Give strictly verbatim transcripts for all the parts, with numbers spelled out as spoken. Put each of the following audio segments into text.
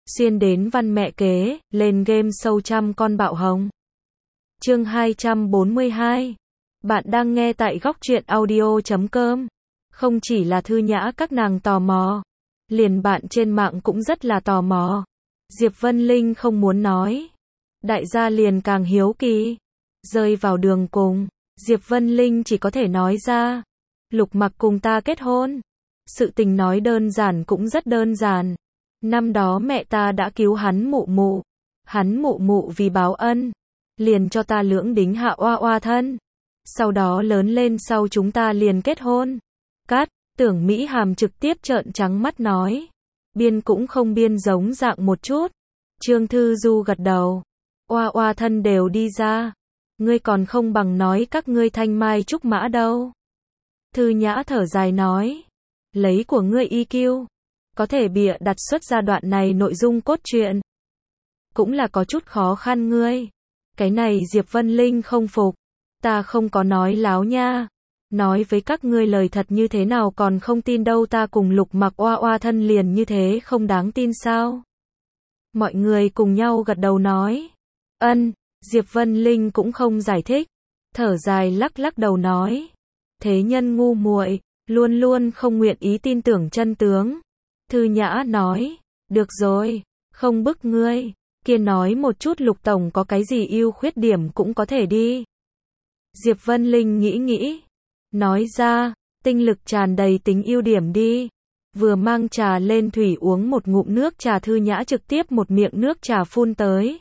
xuyên đến văn mẹ kế, lên game sâu trăm con bạo hồng. Chương hai trăm bốn mươi hai. Bạn đang nghe tại góc truyện audio chấm com. Không chỉ là Thư Nhã các nàng tò mò, liền bạn trên mạng cũng rất là tò mò. Diệp Vân Linh không muốn nói, đại gia liền càng hiếu kỳ. Rơi vào đường cùng, Diệp Vân Linh chỉ có thể nói ra, Lục Mặc cùng ta kết hôn. Sự tình nói đơn giản cũng rất đơn giản. Năm đó mẹ ta đã cứu hắn mụ mụ, hắn mụ mụ vì báo ân, liền cho ta lưỡng đính hạ oa oa thân. Sau đó lớn lên sau chúng ta liền kết hôn. Cát, Tưởng Mỹ Hàm trực tiếp trợn trắng mắt nói, biên cũng không biên giống dạng một chút. Trương Thư Du gật đầu, oa oa thân đều đi ra, ngươi còn không bằng nói các ngươi thanh mai trúc mã đâu. Thư Nhã thở dài nói, lấy của ngươi i kiu, có thể bịa đặt xuất ra đoạn này nội dung cốt truyện, cũng là có chút khó khăn ngươi. Cái này Diệp Vân Linh không phục, ta không có nói láo nha. Nói với các ngươi lời thật như thế nào còn không tin đâu, ta cùng Lục Mặc oa oa thân liền như thế không đáng tin sao? Mọi người cùng nhau gật đầu nói, ân. Diệp Vân Linh cũng không giải thích, thở dài lắc lắc đầu nói, thế nhân ngu muội, luôn luôn không nguyện ý tin tưởng chân tướng. Thư Nhã nói, được rồi, không bức ngươi, kia nói một chút Lục tổng có cái gì ưu khuyết điểm cũng có thể đi. Diệp Vân Linh nghĩ nghĩ, nói ra, tinh lực tràn đầy tính ưu điểm đi. Vừa mang trà lên thủy uống một ngụm nước trà, Thư Nhã trực tiếp một miệng nước trà phun tới,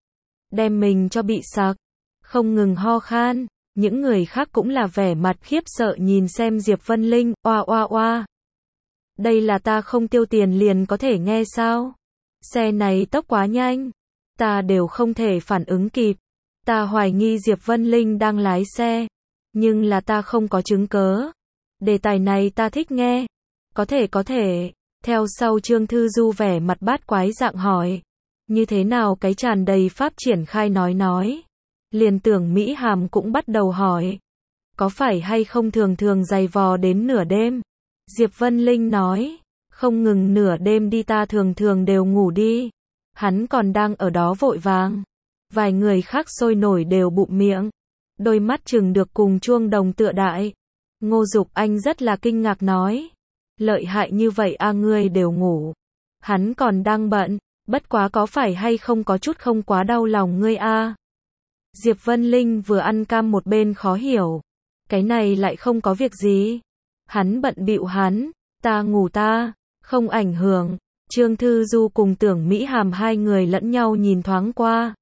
đem mình cho bị sặc, không ngừng ho khan. Những người khác cũng là vẻ mặt khiếp sợ nhìn xem Diệp Vân Linh, oa oa oa. Đây là ta không tiêu tiền liền có thể nghe sao? Xe này tốc quá nhanh, ta đều không thể phản ứng kịp. Ta hoài nghi Diệp Vân Linh đang lái xe, nhưng là ta không có chứng cớ. Đề tài này ta thích nghe. Có thể có thể. Theo sau Trương Thư Du vẻ mặt bát quái dạng hỏi, như thế nào cái tràn đầy pháp triển khai nói nói. Liền Tưởng Mỹ Hàm cũng bắt đầu hỏi, có phải hay không thường thường dày vò đến nửa đêm? Diệp Vân Linh nói, không ngừng nửa đêm đi, ta thường thường đều ngủ đi. Hắn còn đang ở đó vội vàng. Vài người khác sôi nổi đều bụm miệng, đôi mắt chừng được cùng chuông đồng tựa đại. Ngô Dục Anh rất là kinh ngạc nói, lợi hại như vậy a, ngươi đều ngủ, hắn còn đang bận, bất quá có phải hay không có chút không quá đau lòng ngươi a? Diệp Vân Linh vừa ăn cam một bên khó hiểu, cái này lại không có việc gì, hắn bận bịu hắn, ta ngủ ta, không ảnh hưởng. Trương Thư Du cùng Tưởng Mỹ Hàm hai người lẫn nhau nhìn thoáng qua,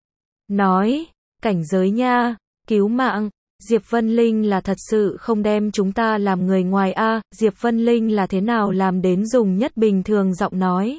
nói, cảnh giới nha, cứu mạng. Diệp Vân Linh là thật sự không đem chúng ta làm người ngoài a? Diệp Vân Linh là thế nào làm đến dùng nhất bình thường giọng nói,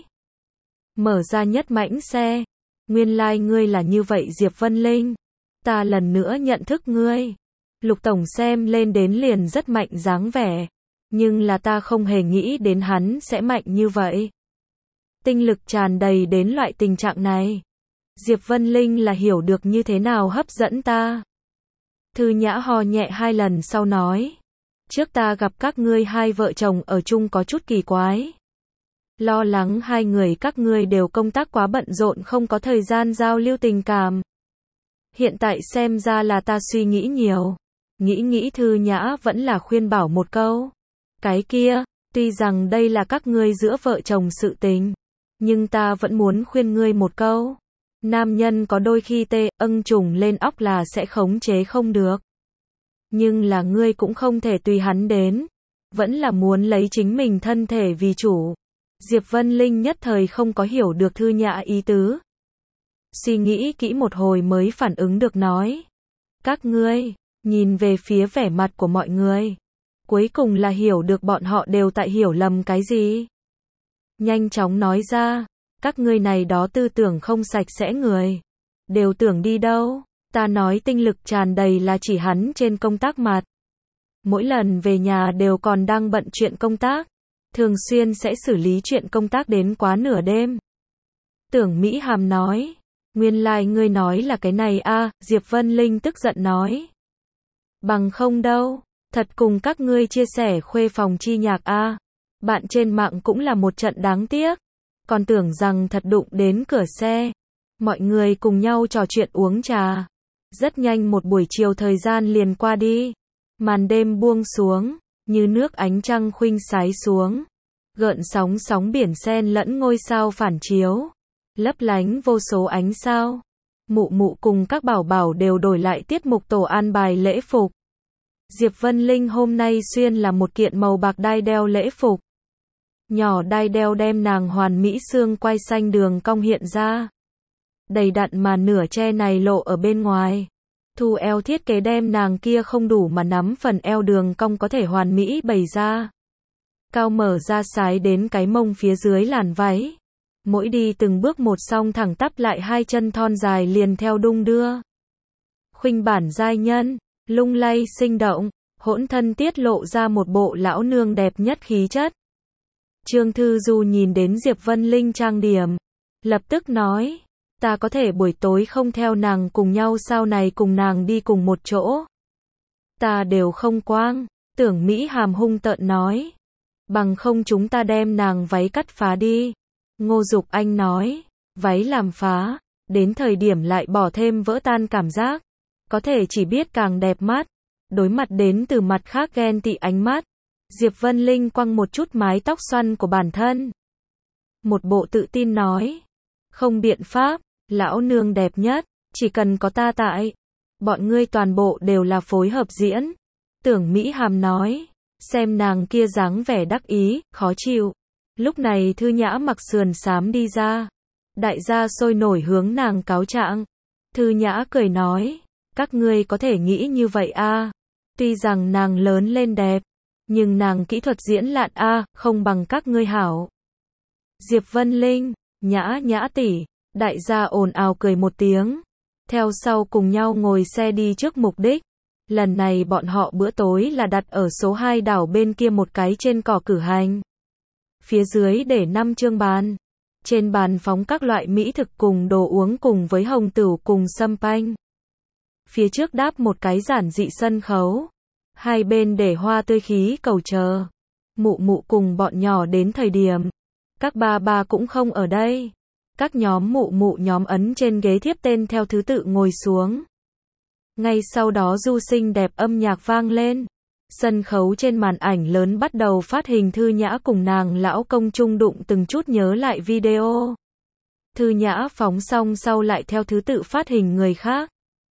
mở ra nhất mãnh xe. Nguyên lai like ngươi là như vậy Diệp Vân Linh, ta lần nữa nhận thức ngươi. Lục tổng xem lên đến liền rất mạnh dáng vẻ, nhưng là ta không hề nghĩ đến hắn sẽ mạnh như vậy. Tinh lực tràn đầy đến loại tình trạng này. Diệp Vân Linh là hiểu được như thế nào hấp dẫn ta. Thư Nhã ho nhẹ hai lần sau nói, trước ta gặp các ngươi hai vợ chồng ở chung có chút kỳ quái. Lo lắng hai người các ngươi đều công tác quá bận rộn không có thời gian giao lưu tình cảm. Hiện tại xem ra là ta suy nghĩ nhiều. Nghĩ nghĩ Thư Nhã vẫn là khuyên bảo một câu. Cái kia, tuy rằng đây là các ngươi giữa vợ chồng sự tình, nhưng ta vẫn muốn khuyên ngươi một câu. Nam nhân có đôi khi tê âng trùng lên óc là sẽ khống chế không được. Nhưng là ngươi cũng không thể tùy hắn đến. Vẫn là muốn lấy chính mình thân thể vì chủ. Diệp Vân Linh nhất thời không có hiểu được Thư Nhã ý tứ. Suy nghĩ kỹ một hồi mới phản ứng được nói, các ngươi, nhìn về phía vẻ mặt của mọi người. Cuối cùng là hiểu được bọn họ đều tại hiểu lầm cái gì. Nhanh chóng nói ra, các ngươi này đó tư tưởng không sạch sẽ người. Đều tưởng đi đâu? Ta nói tinh lực tràn đầy là chỉ hắn trên công tác mặt. Mỗi lần về nhà đều còn đang bận chuyện công tác. Thường xuyên sẽ xử lý chuyện công tác đến quá nửa đêm. Tưởng Mỹ Hàm nói, nguyên lai like ngươi nói là cái này a? Diệp Vân Linh tức giận nói, bằng không đâu, thật cùng các ngươi chia sẻ khuê phòng chi nhạc a. Bạn trên mạng cũng là một trận đáng tiếc. còn tưởng rằng thật đụng đến cửa xe. Mọi người cùng nhau trò chuyện uống trà. Rất nhanh một buổi chiều thời gian liền qua đi. Màn đêm buông xuống, như nước ánh trăng khuynh sái xuống. Gợn sóng sóng biển xen lẫn ngôi sao phản chiếu, lấp lánh vô số ánh sao. Mụ mụ cùng các bảo bảo đều đổi lại tiết mục tổ an bài lễ phục. Diệp Vân Linh hôm nay xuyên là một kiện màu bạc đai đeo lễ phục. Nhỏ đai đeo đem nàng hoàn mỹ xương quai xanh đường cong hiện ra. Đầy đặn mà nửa che này lộ ở bên ngoài. Thu eo thiết kế đem nàng kia không đủ mà nắm phần eo đường cong có thể hoàn mỹ bày ra. Cao mở ra sái đến cái mông phía dưới làn váy. Mỗi đi từng bước một song thẳng tắp lại hai chân thon dài liền theo đung đưa. Khuynh bản giai nhân, lung lay sinh động, hỗn thân tiết lộ ra một bộ lão nương đẹp nhất khí chất. Trương Thư Du nhìn đến Diệp Vân Linh trang điểm, lập tức nói, ta có thể buổi tối không theo nàng cùng nhau sau này cùng nàng đi cùng một chỗ. Ta đều không quang, Tưởng Mỹ Hàm hung tợn nói, bằng không chúng ta đem nàng váy cắt phá đi. Ngô Dục Anh nói, váy làm phá, đến thời điểm lại bỏ thêm vỡ tan cảm giác, có thể chỉ biết càng đẹp mắt. Đối mặt đến từ mặt khác ghen tị ánh mắt, Diệp Vân Linh quăng một chút mái tóc xoăn của bản thân. Một bộ tự tin nói, không biện pháp, lão nương đẹp nhất, chỉ cần có ta tại, bọn ngươi toàn bộ đều là phối hợp diễn. Tưởng Mỹ Hàm nói, xem nàng kia dáng vẻ đắc ý, khó chịu. Lúc này Thư Nhã mặc sườn xám đi ra. Đại gia sôi nổi hướng nàng cáo trạng. Thư Nhã cười nói, các ngươi có thể nghĩ như vậy a à. Tuy rằng nàng lớn lên đẹp, nhưng nàng kỹ thuật diễn lạn a à, không bằng các ngươi hảo. Diệp Vân Linh, Nhã Nhã tỷ, đại gia ồn ào cười một tiếng. Theo sau cùng nhau ngồi xe đi trước mục đích. Lần này bọn họ bữa tối là đặt ở số hai đảo bên kia một cái trên cỏ cử hành. Phía dưới để năm chương bàn. Trên bàn phóng các loại mỹ thực cùng đồ uống cùng với hồng tửu cùng sâm panh. Phía trước đáp một cái giản dị sân khấu. Hai bên để hoa tươi khí cầu chờ. Mụ mụ cùng bọn nhỏ đến thời điểm. Các ba ba cũng không ở đây. Các nhóm mụ mụ nhóm ấn trên ghế thiếp tên theo thứ tự ngồi xuống. Ngay sau đó du xinh đẹp âm nhạc vang lên. Sân khấu trên màn ảnh lớn bắt đầu phát hình Thư Nhã cùng nàng lão công chung đụng từng chút nhớ lại video. Thư Nhã phóng xong sau lại theo thứ tự phát hình người khác.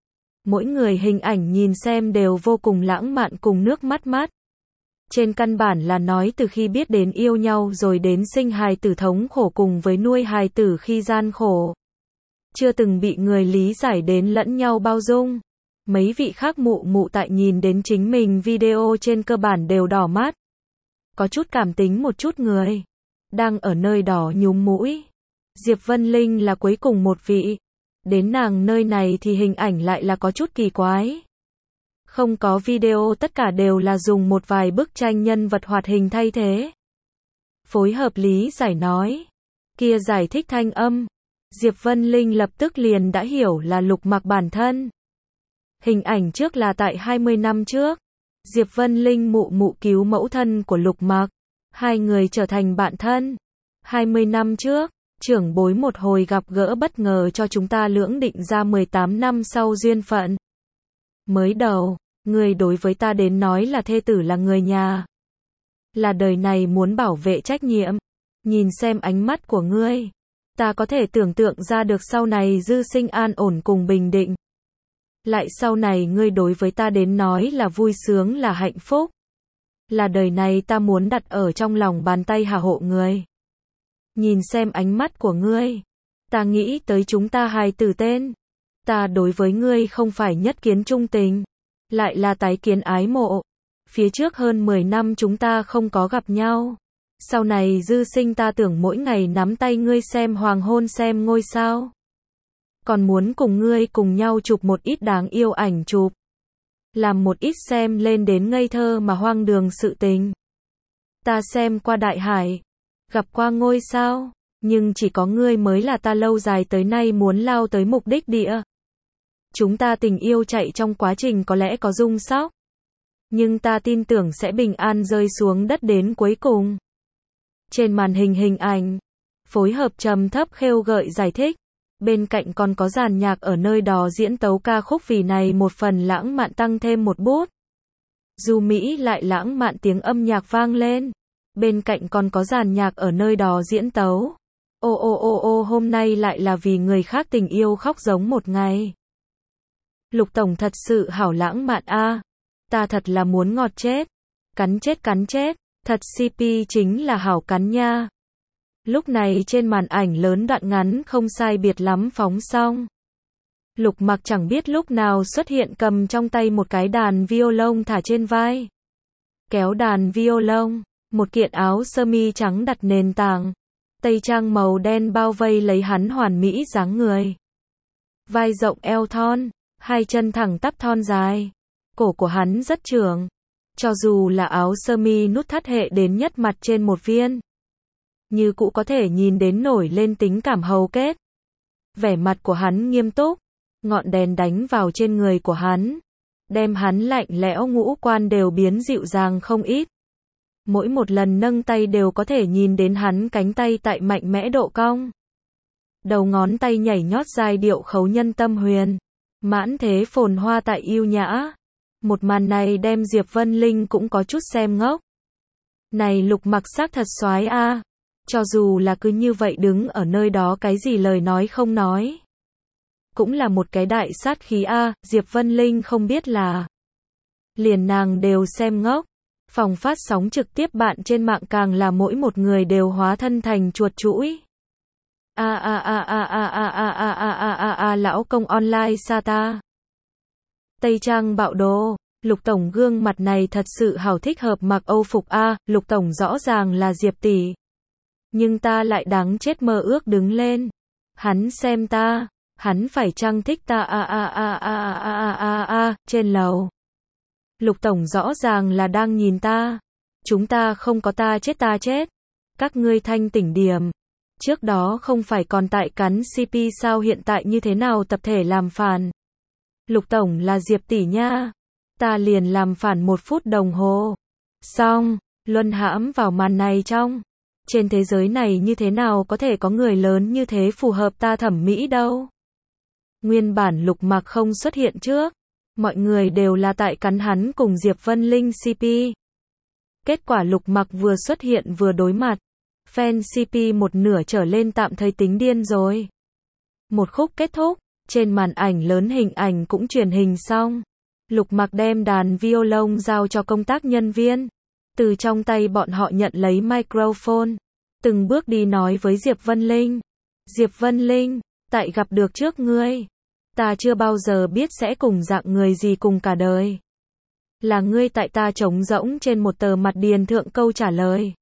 Mỗi người hình ảnh nhìn xem đều vô cùng lãng mạn cùng nước mắt mắt. Trên căn bản là nói từ khi biết đến yêu nhau rồi đến sinh hài tử thống khổ cùng với nuôi hài tử khi gian khổ. Chưa từng bị người lý giải đến lẫn nhau bao dung. Mấy vị khác mụ mụ tại nhìn đến chính mình video trên cơ bản đều đỏ mắt. Có chút cảm tính một chút người. Đang ở nơi đỏ nhúm mũi. Diệp Vân Linh là cuối cùng một vị. Đến nàng nơi này thì hình ảnh lại là có chút kỳ quái. Không có video, tất cả đều là dùng một vài bức tranh nhân vật hoạt hình thay thế. Phối hợp lý giải nói. Kia giải thích thanh âm. Diệp Vân Linh lập tức liền đã hiểu là Lục Mặc bản thân. Hình ảnh trước là tại hai mươi năm trước. Diệp Vân Linh mụ mụ cứu mẫu thân của Lục Mặc. Hai người trở thành bạn thân. hai mươi năm trước, trưởng bối một hồi gặp gỡ bất ngờ cho chúng ta lưỡng định ra mười tám năm sau duyên phận. Mới đầu, người đối với ta đến nói là thê tử là người nhà. Là đời này muốn bảo vệ trách nhiệm. Nhìn xem ánh mắt của ngươi. Ta có thể tưởng tượng ra được sau này dư sinh an ổn cùng bình định. Lại sau này ngươi đối với ta đến nói là vui sướng là hạnh phúc. Là đời này ta muốn đặt ở trong lòng bàn tay hà hộ ngươi. Nhìn xem ánh mắt của ngươi. Ta nghĩ tới chúng ta hài tử tên. Ta đối với ngươi không phải nhất kiến trung tình. Lại là tái kiến ái mộ. Phía trước hơn mười năm chúng ta không có gặp nhau. Sau này dư sinh ta tưởng mỗi ngày nắm tay ngươi xem hoàng hôn xem ngôi sao. Còn muốn cùng ngươi cùng nhau chụp một ít đáng yêu ảnh chụp. Làm một ít xem lên đến ngây thơ mà hoang đường sự tình. Ta xem qua đại hải. Gặp qua ngôi sao. Nhưng chỉ có ngươi mới là ta lâu dài tới nay muốn lao tới mục đích địa. Chúng ta tình yêu chạy trong quá trình có lẽ có rung sóc. Nhưng ta tin tưởng sẽ bình an rơi xuống đất đến cuối cùng. Trên màn hình hình ảnh. phối hợp trầm thấp khêu gợi giải thích. Bên cạnh còn có dàn nhạc ở nơi đó diễn tấu ca khúc vì này một phần lãng mạn tăng thêm một bút. Du Mỹ lại lãng mạn tiếng âm nhạc vang lên. Bên cạnh còn có dàn nhạc ở nơi đó diễn tấu. Ô ô ô ô hôm nay lại là vì người khác tình yêu khóc giống một ngày. Lục Tổng thật sự hảo lãng mạn a. Ta thật là muốn ngọt chết. Cắn chết cắn chết. Thật xê pê chính là hảo cắn nha. Lúc này trên màn ảnh lớn đoạn ngắn không sai biệt lắm phóng xong. Lục Mặc chẳng biết lúc nào xuất hiện cầm trong tay một cái đàn violon thả trên vai. Kéo đàn violon, một kiện áo sơ mi trắng đặt nền tảng. Tây trang màu đen bao vây lấy hắn hoàn mỹ dáng người. Vai rộng eo thon, hai chân thẳng tắp thon dài. Cổ của hắn rất trưởng. Cho dù là áo sơ mi nút thắt hệ đến nhất mặt trên một viên. Như cũ có thể nhìn đến nổi lên tính cảm hầu kết. Vẻ mặt của hắn nghiêm túc. Ngọn đèn đánh vào trên người của hắn. Đem hắn lạnh lẽo ngũ quan đều biến dịu dàng không ít. Mỗi một lần nâng tay đều có thể nhìn đến hắn cánh tay tại mạnh mẽ độ cong. Đầu ngón tay nhảy nhót giai điệu khấu nhân tâm huyền. Mãn thế phồn hoa tại yêu nhã. Một màn này đem Diệp Vân Linh cũng có chút xem ngốc. Này Lục Mặc xác thật soái a. Cho dù là cứ như vậy đứng ở nơi đó cái gì lời nói không nói. Cũng là một cái đại sát khí a. Diệp Vân Linh không biết là. Liền nàng đều xem ngốc. Phòng phát sóng trực tiếp bạn trên mạng càng là mỗi một người đều hóa thân thành chuột chũi. A a a a a a a a a a a a lão công online sa ta. Tây trang bạo đồ, Lục Tổng gương mặt này thật sự hảo thích hợp mặc Âu phục a, Lục Tổng rõ ràng là Diệp tỷ. Nhưng ta lại đáng chết mơ ước đứng lên. Hắn xem ta, hắn phải chăng thích ta a a a a a a a a, trên lầu. Lục Tổng rõ ràng là đang nhìn ta. Chúng ta không có ta chết ta chết. Các ngươi thanh tỉnh điểm. Trước đó không phải còn tại cắn xê pê sao hiện tại như thế nào tập thể làm phản. Lục Tổng là Diệp tỷ nha. Ta liền làm phản một phút đồng hồ. Xong, luân hãm vào màn này trong. Trên thế giới này như thế nào có thể có người lớn như thế phù hợp ta thẩm mỹ đâu. Nguyên bản Lục Mặc không xuất hiện trước. Mọi người đều là tại cắn hắn cùng Diệp Vân Linh xê pê. Kết quả Lục Mặc vừa xuất hiện vừa đối mặt. Fan xê pê một nửa trở lên tạm thời tính điên rồi. Một khúc kết thúc, trên màn ảnh lớn hình ảnh cũng truyền hình xong. Lục Mặc đem đàn violon giao cho công tác nhân viên. Từ trong tay bọn họ nhận lấy microphone. Từng bước đi nói với Diệp Vân Linh. Diệp Vân Linh, tại gặp được trước ngươi. Ta chưa bao giờ biết sẽ cùng dạng người gì cùng cả đời. Là ngươi tại ta trống rỗng trên một tờ mặt điền thượng câu trả lời.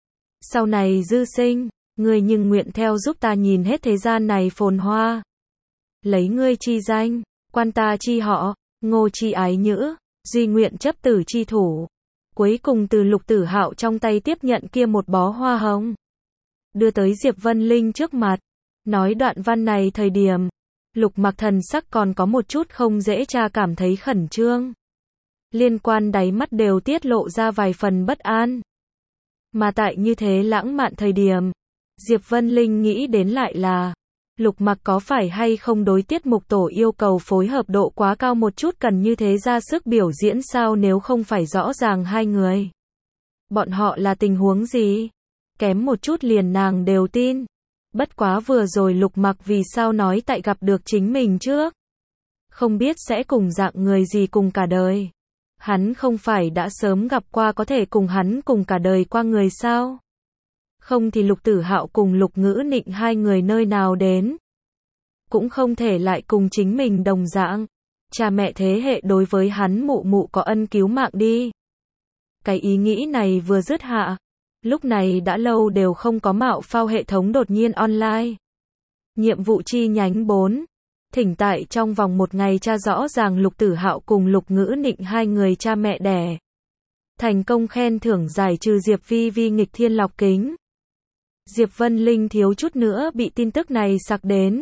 Sau này dư sinh, ngươi nhưng nguyện theo giúp ta nhìn hết thế gian này phồn hoa. Lấy ngươi chi danh, quan ta chi họ, ngô chi ái nhữ, duy nguyện chấp tử chi thủ. Cuối cùng từ Lục Tử Hạo trong tay tiếp nhận kia một bó hoa hồng. Đưa tới Diệp Vân Linh trước mặt. Nói đoạn văn này thời điểm. Lục Mặc thần sắc còn có một chút không dễ tra cảm thấy khẩn trương. Liên quan đáy mắt đều tiết lộ ra vài phần bất an. Mà tại như thế lãng mạn thời điểm. Diệp Vân Linh nghĩ đến lại là. Lục Mặc có phải hay không đối tiết mục tổ yêu cầu phối hợp độ quá cao một chút cần như thế ra sức biểu diễn sao nếu không phải rõ ràng hai người. Bọn họ là tình huống gì? Kém một chút liền nàng đều tin. Bất quá vừa rồi Lục Mặc vì sao nói tại gặp được chính mình trước. Không biết sẽ cùng dạng người gì cùng cả đời. Hắn không phải đã sớm gặp qua có thể cùng hắn cùng cả đời qua người sao? Không thì Lục Tử Hạo cùng Lục Ngữ Nịnh hai người nơi nào đến. Cũng không thể lại cùng chính mình đồng dạng. Cha mẹ thế hệ đối với hắn mụ mụ có ân cứu mạng đi. Cái ý nghĩ này vừa dứt hạ. Lúc này đã lâu đều không có mạo phao hệ thống đột nhiên online. Nhiệm vụ chi nhánh bốn. Thỉnh tại trong vòng một ngày tra rõ ràng Lục Tử Hạo cùng Lục Ngữ Nịnh hai người cha mẹ đẻ. Thành công khen thưởng giải trừ Diệp Vi Vi nghịch thiên lọc kính. Diệp Vân Linh thiếu chút nữa bị tin tức này sặc đến.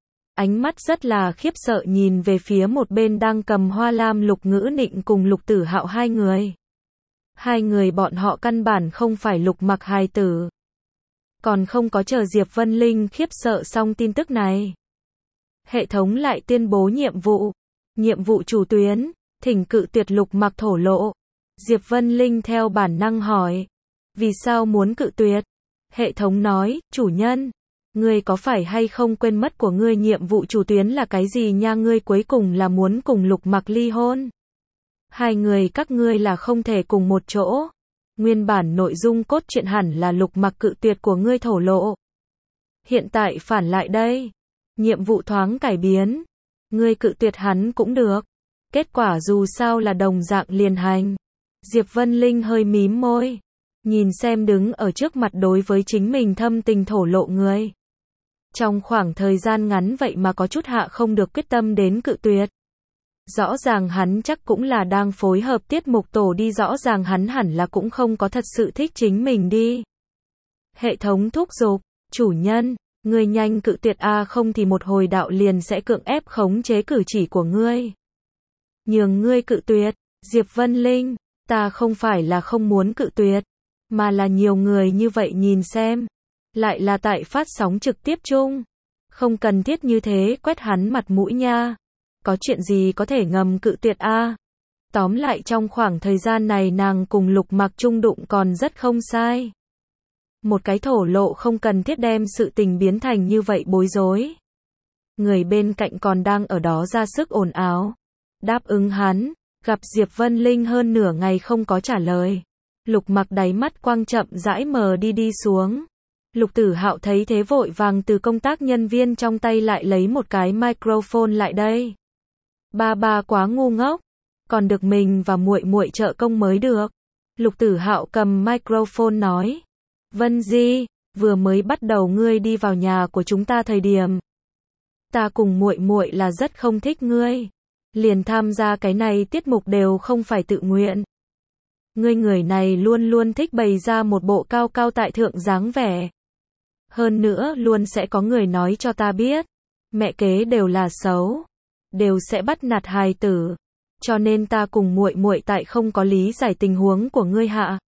Ánh mắt rất là khiếp sợ nhìn về phía một bên đang cầm hoa lam Lục Ngữ Nịnh cùng Lục Tử Hạo hai người. Hai người bọn họ căn bản không phải Lục Mặc hài tử. Còn không có chờ Diệp Vân Linh khiếp sợ xong tin tức này. Hệ thống lại tuyên bố nhiệm vụ. Nhiệm vụ chủ tuyến, thỉnh cự tuyệt Lục Mặc thổ lộ. Diệp Vân Linh theo bản năng hỏi. Vì sao muốn cự tuyệt? Hệ thống nói, chủ nhân, ngươi có phải hay không quên mất của ngươi nhiệm vụ chủ tuyến là cái gì nha, ngươi cuối cùng là muốn cùng Lục Mặc ly hôn. Hai người các ngươi là không thể cùng một chỗ. Nguyên bản nội dung cốt truyện hẳn là Lục Mặc cự tuyệt của ngươi thổ lộ. Hiện tại phản lại đây. Nhiệm vụ thoáng cải biến. Ngươi cự tuyệt hắn cũng được. Kết quả dù sao là đồng dạng liền hành. Diệp Vân Linh hơi mím môi. Nhìn xem đứng ở trước mặt đối với chính mình thâm tình thổ lộ người. Trong khoảng thời gian ngắn vậy mà có chút hạ không được quyết tâm đến cự tuyệt. Rõ ràng hắn chắc cũng là đang phối hợp tiết mục tổ đi, rõ ràng hắn hẳn là cũng không có thật sự thích chính mình đi. Hệ thống thúc giục, chủ nhân, ngươi nhanh cự tuyệt a, không thì một hồi đạo liền sẽ cưỡng ép khống chế cử chỉ của ngươi. Nhường ngươi cự tuyệt, Diệp Vân Linh, ta không phải là không muốn cự tuyệt, mà là nhiều người như vậy nhìn xem, lại là tại phát sóng trực tiếp chung, không cần thiết như thế quét hắn mặt mũi nha. Có chuyện gì có thể ngầm cự tuyệt a? Tóm lại trong khoảng thời gian này nàng cùng Lục Mặc chung đụng còn rất không sai. Một cái thổ lộ không cần thiết đem sự tình biến thành như vậy bối rối. Người bên cạnh còn đang ở đó ra sức ồn ào. Đáp ứng hắn, gặp Diệp Vân Linh hơn nửa ngày không có trả lời. Lục Mặc đáy mắt quang chậm rãi mờ đi đi xuống. Lục Tử Hạo thấy thế vội vàng từ công tác nhân viên trong tay lại lấy một cái microphone lại đây. Ba ba quá ngu ngốc, còn được mình và muội muội trợ công mới được. Lục Tử Hạo cầm microphone nói, Vân Di, vừa mới bắt đầu ngươi đi vào nhà của chúng ta thời điểm, ta cùng muội muội là rất không thích ngươi, liền tham gia cái này tiết mục đều không phải tự nguyện. Ngươi người này luôn luôn thích bày ra một bộ cao cao tại thượng dáng vẻ. Hơn nữa luôn sẽ có người nói cho ta biết, mẹ kế đều là xấu, đều sẽ bắt nạt hài tử, cho nên ta cùng muội muội tại không có lý giải tình huống của ngươi hạ,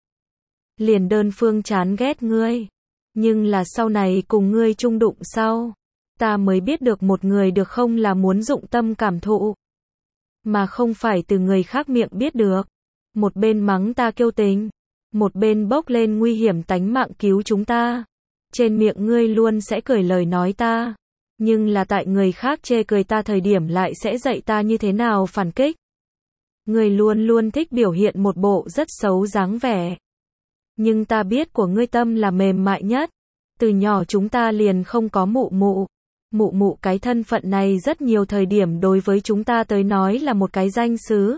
liền đơn phương chán ghét ngươi, nhưng là sau này cùng ngươi chung đụng sau, ta mới biết được một người được không là muốn dụng tâm cảm thụ, mà không phải từ người khác miệng biết được. Một bên mắng ta kiêu tình, một bên bốc lên nguy hiểm tánh mạng cứu chúng ta. Trên miệng ngươi luôn sẽ cười lời nói ta, nhưng là tại người khác chê cười ta thời điểm lại sẽ dạy ta như thế nào phản kích. Ngươi luôn luôn thích biểu hiện một bộ rất xấu dáng vẻ. Nhưng ta biết của ngươi tâm là mềm mại nhất. Từ nhỏ chúng ta liền không có mụ mụ. Mụ mụ cái thân phận này rất nhiều thời điểm đối với chúng ta tới nói là một cái danh xứ.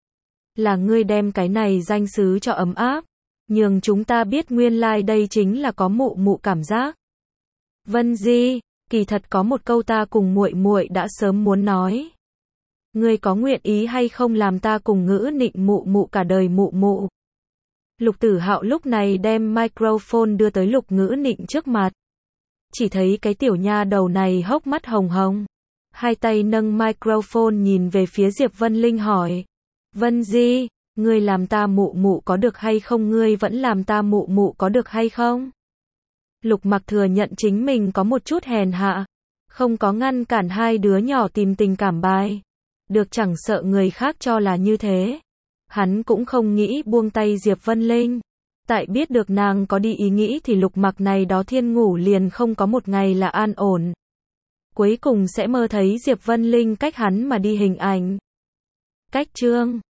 Là ngươi đem cái này danh xứ cho ấm áp, nhường chúng ta biết nguyên lai like đây chính là có mụ mụ cảm giác. Vân Di, kỳ thật có một câu ta cùng muội muội đã sớm muốn nói. Ngươi có nguyện ý hay không làm ta cùng Ngữ Nịnh mụ mụ cả đời mụ mụ? Lục Tử Hạo lúc này đem microphone đưa tới Lục Ngữ Nịnh trước mặt. Chỉ thấy cái tiểu nha đầu này hốc mắt hồng hồng, hai tay nâng microphone nhìn về phía Diệp Vân Linh hỏi, Vân Di, ngươi làm ta mụ mụ có được hay không, ngươi vẫn làm ta mụ mụ có được hay không? Lục Mặc thừa nhận chính mình có một chút hèn hạ, không có ngăn cản hai đứa nhỏ tìm tình cảm bài, được chẳng sợ người khác cho là như thế. Hắn cũng không nghĩ buông tay Diệp Vân Linh, tại biết được nàng có đi ý nghĩ thì Lục Mặc này đó thiên ngủ liền không có một ngày là an ổn. Cuối cùng sẽ mơ thấy Diệp Vân Linh cách hắn mà đi hình ảnh. Cách chương